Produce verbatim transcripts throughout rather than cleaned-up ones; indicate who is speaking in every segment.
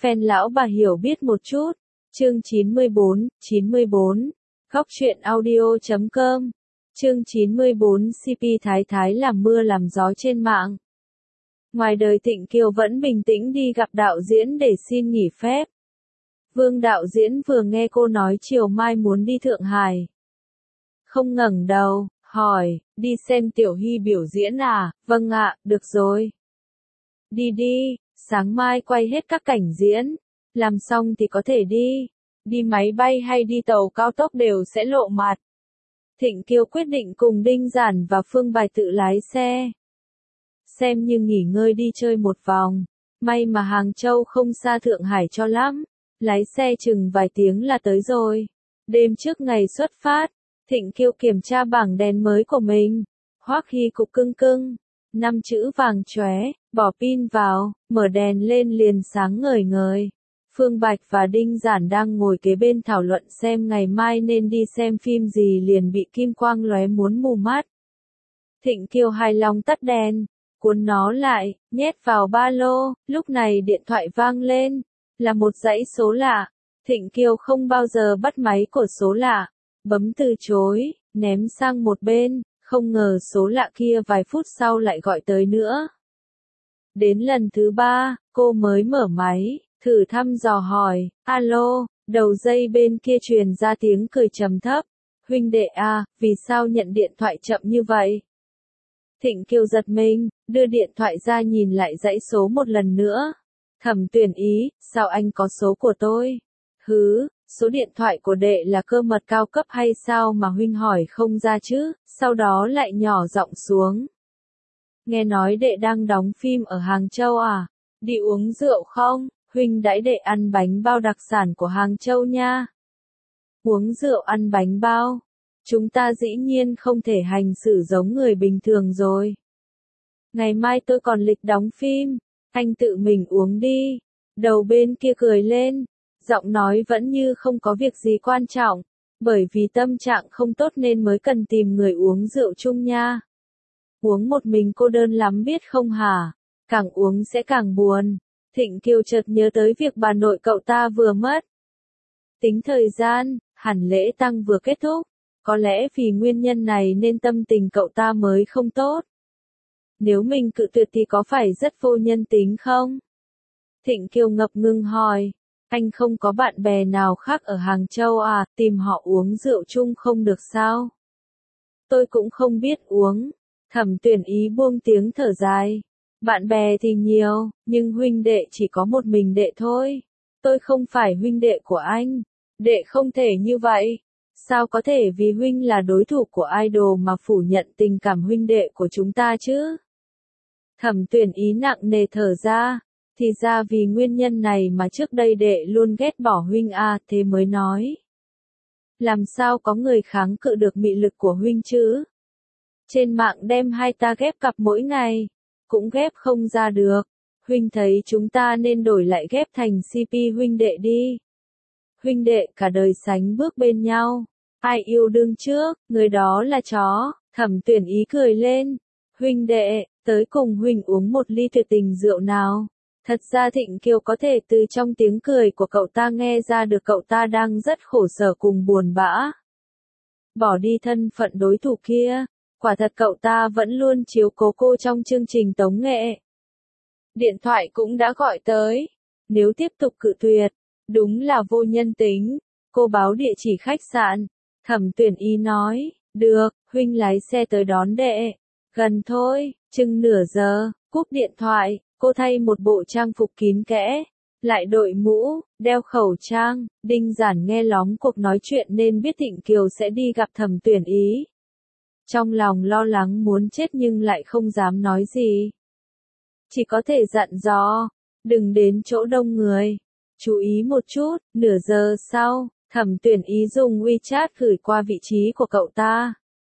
Speaker 1: fan lão bà hiểu biết một chút. Chương chín mươi bốn, chín mươi bốn. Góc truyện audio chấm com. Chương chín mươi bốn xê pê Thái Thái làm mưa làm gió trên mạng. Ngoài đời Thịnh Kiều vẫn bình tĩnh đi gặp đạo diễn để xin nghỉ phép. Vương đạo diễn vừa nghe cô nói chiều mai muốn đi Thượng Hải. Không ngẩng đầu, hỏi, đi xem Tiểu Hy biểu diễn à? Vâng ạ, được rồi. Đi đi, sáng mai quay hết các cảnh diễn. Làm xong thì có thể đi. Đi máy bay hay đi tàu cao tốc đều sẽ lộ mặt. Thịnh Kiều quyết định cùng Đinh Giản và Phương Bài tự lái xe. Xem như nghỉ ngơi đi chơi một vòng. May mà Hàng Châu không xa Thượng Hải cho lắm. Lái xe chừng vài tiếng là tới rồi. Đêm trước ngày xuất phát, Thịnh Kiều kiểm tra bảng đèn mới của mình. Hoắc Hy cục cưng cưng. Năm chữ vàng chóe, bỏ pin vào, mở đèn lên liền sáng ngời ngời. Phương Bạch và Đinh Giản đang ngồi kế bên thảo luận xem ngày mai nên đi xem phim gì liền bị kim quang lóe muốn mù mắt. Thịnh Kiều hài lòng tắt đèn, cuốn nó lại, nhét vào ba lô, lúc này điện thoại vang lên, là một dãy số lạ. Thịnh Kiều không bao giờ bắt máy của số lạ, bấm từ chối, ném sang một bên, không ngờ số lạ kia vài phút sau lại gọi tới nữa. Đến lần thứ ba, cô mới mở máy. Thử thăm dò hỏi, alo, đầu dây bên kia truyền ra tiếng cười trầm thấp. Huynh đệ à, vì sao nhận điện thoại chậm như vậy? Thịnh Kiều giật mình, đưa điện thoại ra nhìn lại dãy số một lần nữa. Thẩm Tuyển Ý, sao anh có số của tôi? Hứ, số điện thoại của đệ là cơ mật cao cấp hay sao mà huynh hỏi không ra chứ? Sau đó lại nhỏ giọng xuống. Nghe nói đệ đang đóng phim ở Hàng Châu à? Đi uống rượu không? Huynh đãi đệ ăn bánh bao đặc sản của Hàng Châu nha. Uống rượu ăn bánh bao. Chúng ta dĩ nhiên không thể hành xử giống người bình thường rồi. Ngày mai tôi còn lịch đóng phim. Anh tự mình uống đi. Đầu bên kia cười lên. Giọng nói vẫn như không có việc gì quan trọng. Bởi vì tâm trạng không tốt nên mới cần tìm người uống rượu chung nha. Uống một mình cô đơn lắm biết không hả? Càng uống sẽ càng buồn. Thịnh Kiều chợt nhớ tới việc bà nội cậu ta vừa mất. Tính thời gian, hẳn lễ tang vừa kết thúc. Có lẽ vì nguyên nhân này nên tâm tình cậu ta mới không tốt. Nếu mình cự tuyệt thì có phải rất vô nhân tính không? Thịnh Kiều ngập ngừng hỏi. Anh không có bạn bè nào khác ở Hàng Châu à, tìm họ uống rượu chung không được sao? Tôi cũng không biết uống. Thẩm Tuyển Ý buông tiếng thở dài. Bạn bè thì nhiều, nhưng huynh đệ chỉ có một mình đệ thôi. Tôi không phải huynh đệ của anh. Đệ không thể như vậy. Sao có thể vì huynh là đối thủ của idol mà phủ nhận tình cảm huynh đệ của chúng ta chứ? Thẩm Tuyển Ý nặng nề thở ra. Thì ra vì nguyên nhân này mà trước đây đệ luôn ghét bỏ huynh à, thế mới nói. Làm sao có người kháng cự được mị lực của huynh chứ? Trên mạng đem hai ta ghép cặp mỗi ngày. Cũng ghép không ra được. Huynh thấy chúng ta nên đổi lại ghép thành xê pê huynh đệ đi. Huynh đệ cả đời sánh bước bên nhau. Ai yêu đương trước, người đó là chó. Thẩm Tuyển Ý cười lên. Huynh đệ, tới cùng huynh uống một ly tuyệt tình rượu nào. Thật ra Thịnh Kiều có thể từ trong tiếng cười của cậu ta nghe ra được cậu ta đang rất khổ sở cùng buồn bã. Bỏ đi thân phận đối thủ kia. Quả thật cậu ta vẫn luôn chiếu cố cô trong chương trình tống nghệ. Điện thoại cũng đã gọi tới. Nếu tiếp tục cự tuyệt, đúng là vô nhân tính. Cô báo địa chỉ khách sạn. Thẩm Tuyển Ý nói, được, huynh lái xe tới đón đệ. Gần thôi, chừng nửa giờ, cúp điện thoại, cô thay một bộ trang phục kín kẽ. Lại đội mũ, đeo khẩu trang. Đinh Giản nghe lóng cuộc nói chuyện nên biết Thịnh Kiều sẽ đi gặp Thẩm Tuyển Ý. Trong lòng lo lắng muốn chết nhưng lại không dám nói gì. Chỉ có thể dặn dò, đừng đến chỗ đông người. Chú ý một chút, nửa giờ sau, Thẩm Tuyển Ý dùng WeChat gửi qua vị trí của cậu ta.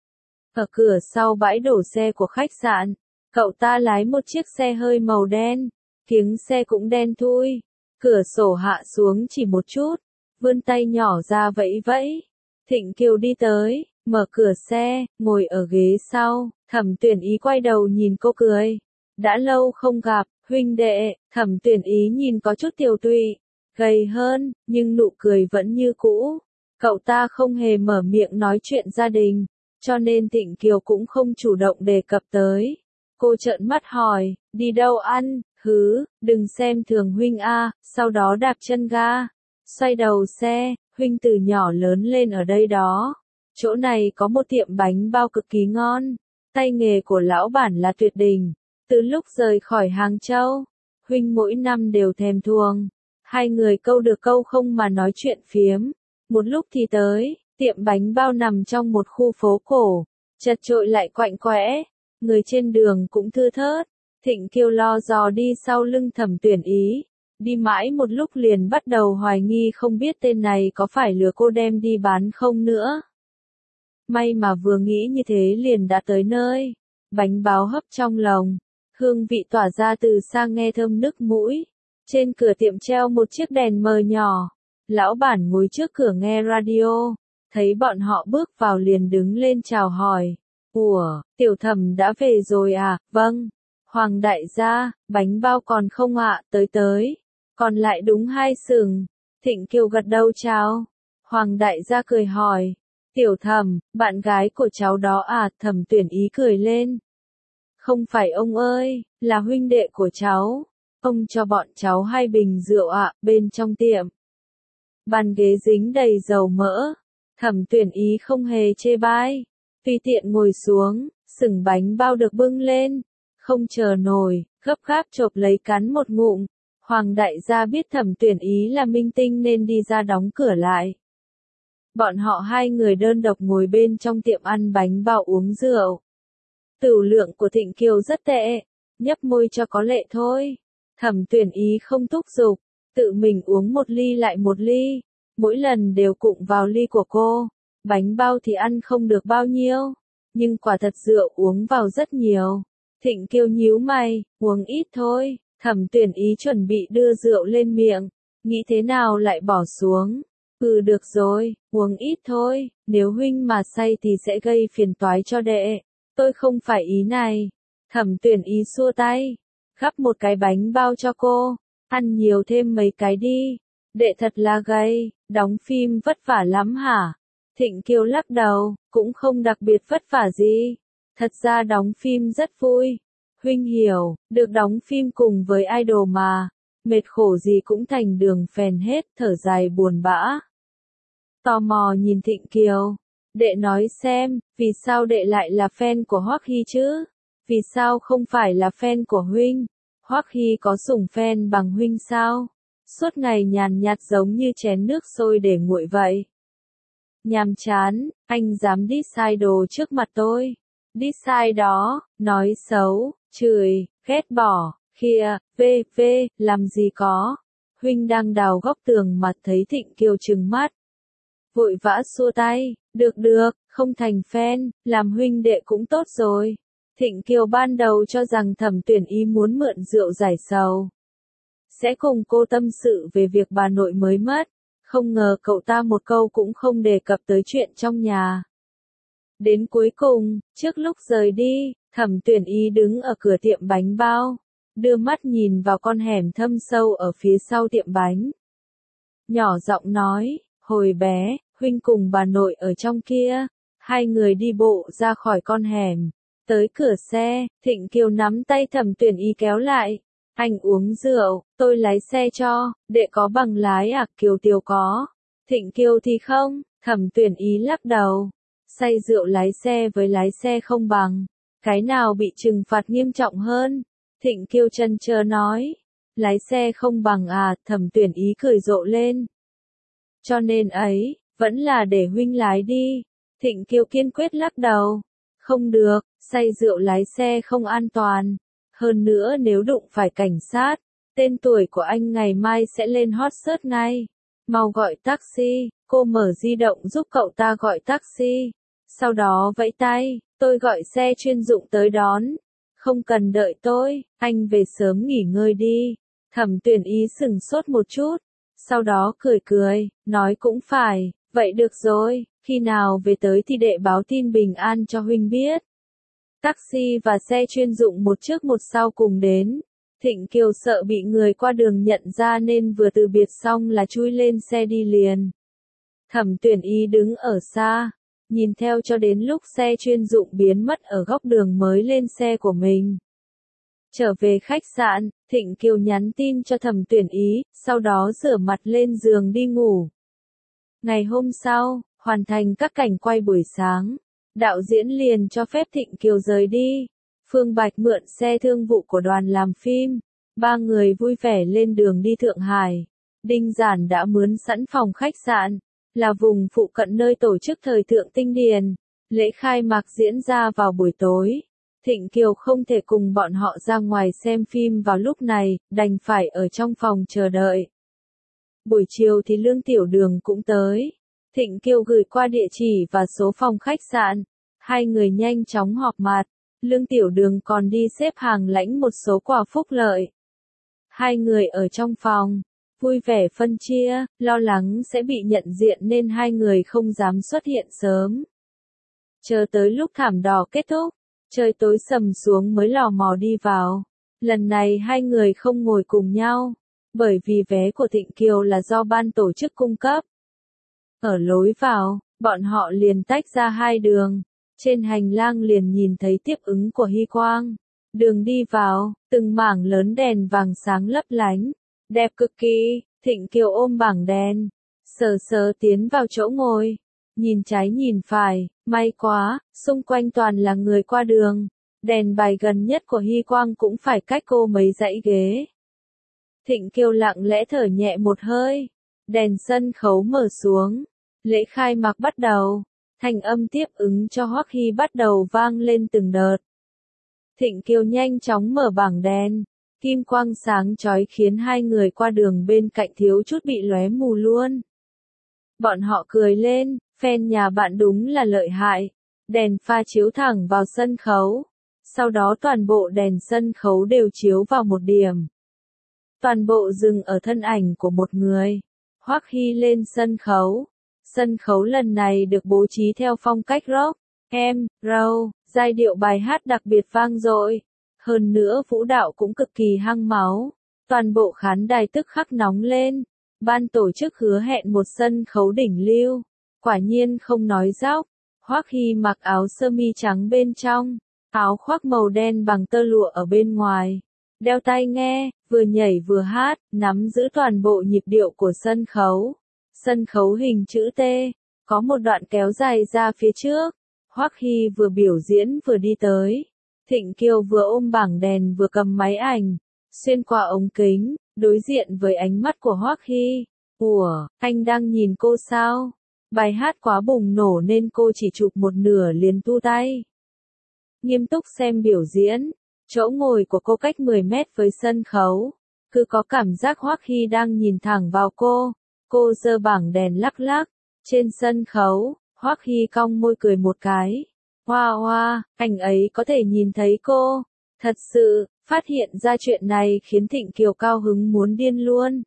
Speaker 1: Ở cửa sau bãi đổ xe của khách sạn, cậu ta lái một chiếc xe hơi màu đen, kiếng xe cũng đen thui. Cửa sổ hạ xuống chỉ một chút, vươn tay nhỏ ra vẫy vẫy. Thịnh Kiều đi tới. Mở cửa xe, ngồi ở ghế sau, Thẩm Tuyển Ý quay đầu nhìn cô cười. Đã lâu không gặp, Huynh đệ, Thẩm Tuyển Ý nhìn có chút tiều tụy, gầy hơn, nhưng nụ cười vẫn như cũ. Cậu ta không hề mở miệng nói chuyện gia đình, cho nên Thịnh Kiều cũng không chủ động đề cập tới. Cô trợn mắt hỏi, đi đâu ăn, hứ, đừng xem thường Huynh a, sau đó đạp chân ga, xoay đầu xe, Huynh từ nhỏ lớn lên ở đây đó. Chỗ này có một tiệm bánh bao cực kỳ ngon, tay nghề của lão bản là tuyệt đỉnh. Từ lúc rời khỏi Hàng Châu, Huynh mỗi năm đều thèm thuồng. Hai người câu được câu không mà nói chuyện phiếm. Một lúc thì tới, tiệm bánh bao nằm trong một khu phố cổ, chật chội lại quạnh quẽ, người trên đường cũng thưa thớt. Thịnh Kiều lo dò đi sau lưng Thẩm Tuyển Ý, đi mãi một lúc liền bắt đầu hoài nghi không biết tên này có phải lừa cô đem đi bán không nữa. May mà vừa nghĩ như thế liền đã tới nơi, bánh bao hấp trong lồng, hương vị tỏa ra từ xa nghe thơm nức mũi. Trên cửa tiệm treo một chiếc đèn mờ nhỏ, lão bản ngồi trước cửa nghe radio, thấy bọn họ bước vào liền đứng lên chào hỏi. Ủa, Tiểu Thẩm đã về rồi à? Vâng. Hoàng đại gia, bánh bao còn không ạ? Tới tới. Còn lại đúng hai sừng. Thịnh Kiều gật đầu chào. Hoàng đại gia cười hỏi. Tiểu Thẩm, bạn gái của cháu đó à? Thẩm Tuyển Ý cười lên. Không phải ông ơi, là huynh đệ của cháu. Ông cho bọn cháu hai bình rượu ạ, bên trong tiệm. Bàn ghế dính đầy dầu mỡ. Thẩm Tuyển Ý không hề chê bai. Tùy tiện ngồi xuống, sừng bánh bao được bưng lên. Không chờ nổi, gấp gáp chộp lấy cắn một ngụm. Hoàng đại gia biết Thẩm Tuyển Ý là minh tinh nên đi ra đóng cửa lại. Bọn họ hai người đơn độc ngồi bên trong tiệm ăn bánh bao uống rượu. Tửu lượng của Thịnh Kiều rất tệ, nhấp môi cho có lệ thôi. Thẩm Tuyển Ý không thúc giục, tự mình uống một ly lại một ly, mỗi lần đều cụng vào ly của cô. Bánh bao thì ăn không được bao nhiêu, nhưng quả thật rượu uống vào rất nhiều. Thịnh Kiều nhíu mày, uống ít thôi. Thẩm Tuyển Ý chuẩn bị đưa rượu lên miệng, nghĩ thế nào lại bỏ xuống. Ừ được rồi, uống ít thôi, nếu huynh mà say thì sẽ gây phiền toái cho đệ. Tôi không phải ý này. Thẩm Tuyển Ý xua tay, gắp một cái bánh bao cho cô, ăn nhiều thêm mấy cái đi. Đệ thật là gầy, đóng phim vất vả lắm hả? Thịnh Kiều lắc đầu, cũng không đặc biệt vất vả gì. Thật ra đóng phim rất vui. Huynh hiểu, được đóng phim cùng với idol mà. Mệt khổ gì cũng thành đường phèn hết, thở dài buồn bã. Tò mò nhìn Thịnh Kiều. Đệ nói xem, vì sao đệ lại là fan của Hoắc Hy chứ? Vì sao không phải là fan của huynh? Hoắc Hy có sủng fan bằng huynh sao? Suốt ngày nhàn nhạt giống như chén nước sôi để nguội vậy. Nhàm chán, anh dám diss sai đồ trước mặt tôi. Diss sai đó, nói xấu, chửi, ghét bỏ, kia, vê vê, làm gì có. Huynh đang đào góc tường mà thấy Thịnh Kiều trừng mắt. Vội vã xua tay, được được, không thành fan, làm huynh đệ cũng tốt rồi. Thịnh Kiều ban đầu cho rằng Thẩm Tuyển Ý muốn mượn rượu giải sầu. Sẽ cùng cô tâm sự về việc bà nội mới mất. Không ngờ cậu ta một câu cũng không đề cập tới chuyện trong nhà. Đến cuối cùng, trước lúc rời đi, Thẩm Tuyển Ý đứng ở cửa tiệm bánh bao, đưa mắt nhìn vào con hẻm thâm sâu ở phía sau tiệm bánh. Nhỏ giọng nói, hồi bé, huynh cùng bà nội ở trong kia. Hai người đi bộ ra khỏi con hẻm, tới cửa xe, Thịnh Kiều nắm tay Thẩm Tuyển Ý kéo lại. Anh uống rượu, tôi lái xe cho, đệ có bằng lái à? Kiều Tiều có. Thịnh Kiều thì không. Thẩm Tuyển Ý lắc đầu. Say rượu lái xe với lái xe không bằng. Cái nào bị trừng phạt nghiêm trọng hơn? Thịnh Kiều chần chờ nói. Lái xe không bằng à? Thẩm Tuyển Ý cười rộ lên. Cho nên ấy, vẫn là để huynh lái đi. Thịnh Kiều kiên quyết lắc đầu. Không được, say rượu lái xe không an toàn. Hơn nữa nếu đụng phải cảnh sát, tên tuổi của anh ngày mai sẽ lên hot search ngay. Mau gọi taxi, cô mở di động giúp cậu ta gọi taxi. Sau đó vẫy tay, tôi gọi xe chuyên dụng tới đón. Không cần đợi tôi, anh về sớm nghỉ ngơi đi. Thẩm Tuyển Ý sửng sốt một chút, sau đó cười cười, nói cũng phải, vậy được rồi, khi nào về tới thì đệ báo tin bình an cho huynh biết. Taxi và xe chuyên dụng một trước một sau cùng đến. Thịnh Kiều sợ bị người qua đường nhận ra nên vừa từ biệt xong là chui lên xe đi liền. Thẩm Tuyển Ý đứng ở xa, nhìn theo cho đến lúc xe chuyên dụng biến mất ở góc đường mới lên xe của mình. Trở về khách sạn, Thịnh Kiều nhắn tin cho Thẩm Tuyển Ý, sau đó rửa mặt lên giường đi ngủ. Ngày hôm sau, hoàn thành các cảnh quay buổi sáng, đạo diễn liền cho phép Thịnh Kiều rời đi. Phương Bạch mượn xe thương vụ của đoàn làm phim, ba người vui vẻ lên đường đi Thượng Hải. Đinh Giản đã mướn sẵn phòng khách sạn, là vùng phụ cận nơi tổ chức thời thượng Tinh Điền. Lễ khai mạc diễn ra vào buổi tối. Thịnh Kiều không thể cùng bọn họ ra ngoài xem phim vào lúc này, đành phải ở trong phòng chờ đợi. Buổi chiều thì Lương Tiểu Đường cũng tới. Thịnh Kiều gửi qua địa chỉ và số phòng khách sạn. Hai người nhanh chóng họp mặt. Lương Tiểu Đường còn đi xếp hàng lãnh một số quà phúc lợi. Hai người ở trong phòng, vui vẻ phân chia, lo lắng sẽ bị nhận diện nên hai người không dám xuất hiện sớm. Chờ tới lúc thảm đỏ kết thúc, trời tối sầm xuống mới lò mò đi vào. Lần này hai người không ngồi cùng nhau, bởi vì vé của Thịnh Kiều là do ban tổ chức cung cấp. Ở lối vào, bọn họ liền tách ra hai đường. Trên hành lang liền nhìn thấy tiếp ứng của Hy Quang. Đường đi vào, từng mảng lớn đèn vàng sáng lấp lánh, đẹp cực kỳ. Thịnh Kiều ôm bảng đèn, sờ sờ tiến vào chỗ ngồi, nhìn trái nhìn phải, may quá, xung quanh toàn là người qua đường. Đèn bài gần nhất của Hy Quang cũng phải cách cô mấy dãy ghế. Thịnh Kiều lặng lẽ thở nhẹ một hơi, đèn sân khấu mở xuống, lễ khai mạc bắt đầu. Thành âm tiếp ứng cho Hoắc Hy bắt đầu vang lên từng đợt. Thịnh Kiều nhanh chóng mở bảng đèn, kim quang sáng chói khiến hai người qua đường bên cạnh thiếu chút bị lóe mù luôn. Bọn họ cười lên, fan nhà bạn đúng là lợi hại. Đèn pha chiếu thẳng vào sân khấu, sau đó toàn bộ đèn sân khấu đều chiếu vào một điểm. Toàn bộ dừng ở thân ảnh của một người. Hoắc Hy lên sân khấu. Sân khấu lần này được bố trí theo phong cách rock, em, roll, giai điệu bài hát đặc biệt vang dội. Hơn nữa vũ đạo cũng cực kỳ hăng máu. Toàn bộ khán đài tức khắc nóng lên. Ban tổ chức hứa hẹn một sân khấu đỉnh lưu. Quả nhiên không nói dóc. Hoắc Hy mặc áo sơ mi trắng bên trong, áo khoác màu đen bằng tơ lụa ở bên ngoài. Đeo tai nghe, vừa nhảy vừa hát, nắm giữ toàn bộ nhịp điệu của sân khấu. Sân khấu hình chữ T, có một đoạn kéo dài ra phía trước. Hoắc Hy vừa biểu diễn vừa đi tới. Thịnh Kiều vừa ôm bảng đèn vừa cầm máy ảnh, xuyên qua ống kính, đối diện với ánh mắt của Hoắc Hy. Ủa, anh đang nhìn cô sao? Bài hát quá bùng nổ nên cô chỉ chụp một nửa liền thu tay. Nghiêm túc xem biểu diễn, chỗ ngồi của cô cách mười mét với sân khấu. Cứ có cảm giác Hoắc Hy đang nhìn thẳng vào cô. Cô giơ bảng đèn lắc lắc. Trên sân khấu, Hoắc Hy cong môi cười một cái. Hoa hoa, anh ấy có thể nhìn thấy cô. Thật sự, phát hiện ra chuyện này khiến Thịnh Kiều cao hứng muốn điên luôn.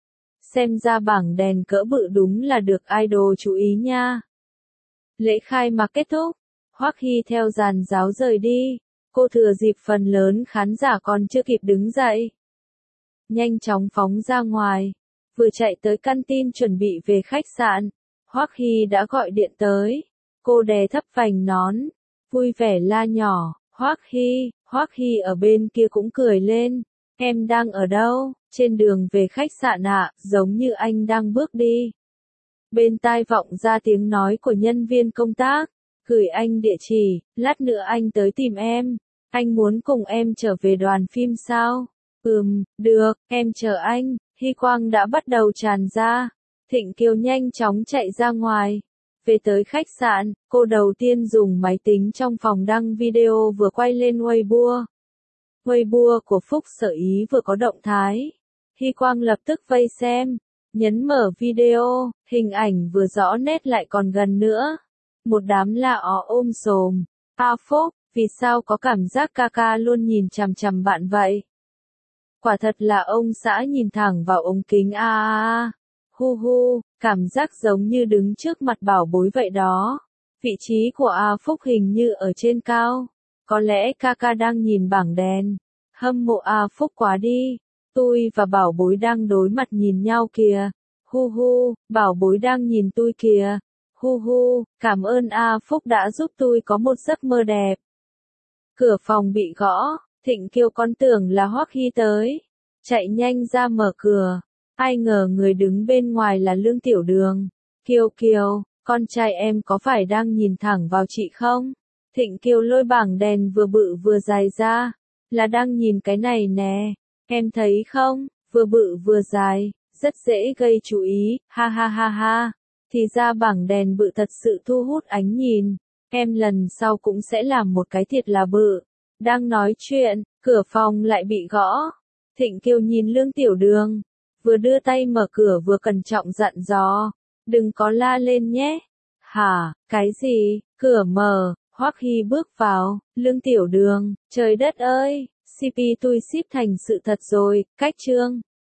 Speaker 1: Xem ra bảng đèn cỡ bự đúng là được idol chú ý nha. Lễ khai mạc kết thúc, Hoắc Hy theo dàn giáo rời đi. Cô thừa dịp phần lớn khán giả còn chưa kịp đứng dậy, nhanh chóng phóng ra ngoài. Vừa chạy tới căn tin chuẩn bị về khách sạn, Hoắc Hy đã gọi điện tới. Cô đè thấp vành nón, vui vẻ la nhỏ, Hoắc Hy, Hoắc Hy ở bên kia cũng cười lên. Em đang ở đâu? Trên đường về khách sạn ạ, giống như anh đang bước đi. Bên tai vọng ra tiếng nói của nhân viên công tác. Gửi anh địa chỉ, lát nữa anh tới tìm em. Anh muốn cùng em trở về đoàn phim sao? Ừm, được, em chờ anh. Hy quang đã bắt đầu tràn ra. Thịnh Kiều nhanh chóng chạy ra ngoài. Về tới khách sạn, cô đầu tiên dùng máy tính trong phòng đăng video vừa quay lên Weibo. Weibo của Phúc Sở Ý vừa có động thái. Hy quang lập tức vây xem. Nhấn mở video, hình ảnh vừa rõ nét lại còn gần nữa. Một đám la ó ôm xồm. A Phúc, vì sao có cảm giác ca ca luôn nhìn chằm chằm bạn vậy? Quả thật là ông xã nhìn thẳng vào ống kính a a a. Hu hu, cảm giác giống như đứng trước mặt bảo bối vậy đó. Vị trí của A Phúc hình như ở trên cao. Có lẽ ca ca đang nhìn bảng đèn. Hâm mộ A Phúc quá đi. Tôi và bảo bối đang đối mặt nhìn nhau kìa. Hu hu, bảo bối đang nhìn tôi kìa. Hu hu, cảm ơn A Phúc đã giúp tôi có một giấc mơ đẹp. Cửa phòng bị gõ, Thịnh Kiều con tưởng là Hoắc Hy tới. Chạy nhanh ra mở cửa. Ai ngờ người đứng bên ngoài là Lương Tiểu Đường. Kiều Kiều, con trai em có phải đang nhìn thẳng vào chị không? Thịnh Kiều lôi bảng đèn vừa bự vừa dài ra. Là đang nhìn cái này nè. Em thấy không, vừa bự vừa dài, rất dễ gây chú ý, ha ha ha ha. Thì ra bảng đèn bự thật sự thu hút ánh nhìn. Em lần sau cũng sẽ làm một cái thiệt là bự. Đang nói chuyện, cửa phòng lại bị gõ. Thịnh Kiều nhìn Lương Tiểu Đường. Vừa đưa tay mở cửa vừa cẩn trọng dặn dò. Đừng có la lên nhé. Hả, cái gì, cửa mở, Hoắc Hy bước vào. Lương Tiểu Đường, trời đất ơi, xê pê tôi ship thành sự thật rồi, cách chương.